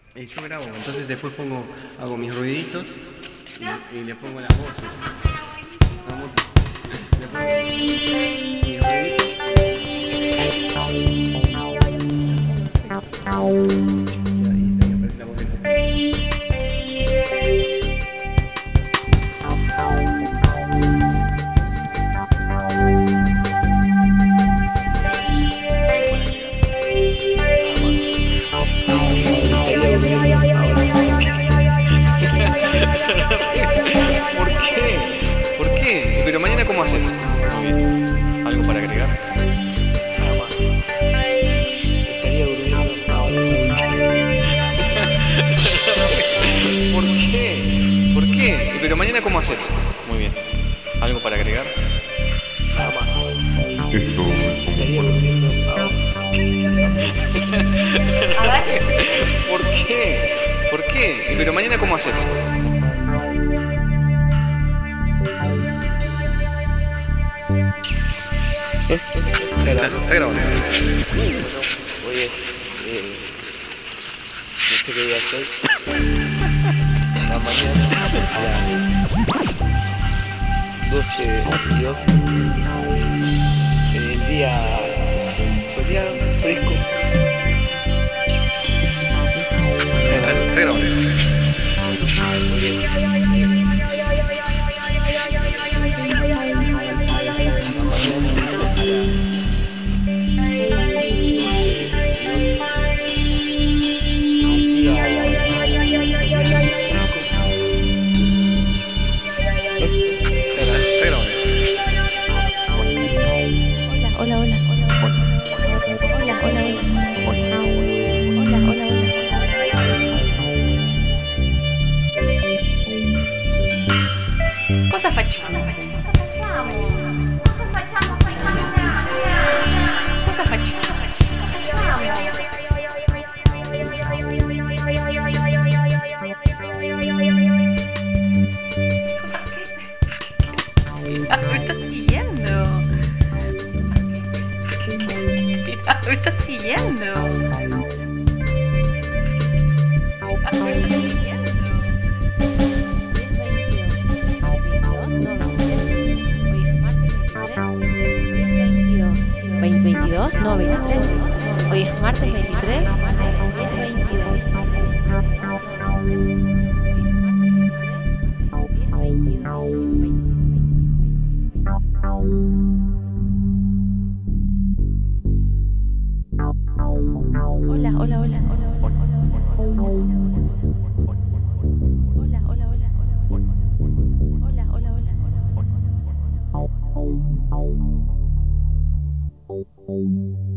Yo grabo, entonces después hago mis ruiditos y le pongo las voces. Vamos, le pongo mis ruiditos y ahí aparece la voz de... ¿Por qué? ¿Por qué? Pero mañana ¿cómo haces? Muy bien. ¿Algo para agregar? Nada más. Estaría durmiendo ahora. ¿Por qué? ¿Por qué? Pero mañana ¿cómo haces? Muy bien. ¿Algo para agregar? Nada más. Estaría durmiendo ahora. ¿Por qué? ¿Por qué? Pero mañana ¿cómo haces? Está grabando. Bueno, hoy es. No sé qué día es hoy. La mañana a las 12:22. El día soleado, fresco. Está grabando. Muy bien. Hola, hola, hola, hola, hola, hola, hola, hola, hola. Cosa fachona. Cosa fachona. Me estás siguiendo. Me estás siguiendo. Me estás siguiendo. 22, no, 23. Hoy es martes 23. 10:22. Hola, hola, hola, hola, hola, hola, hola, hola, hola, hola, hola, hola.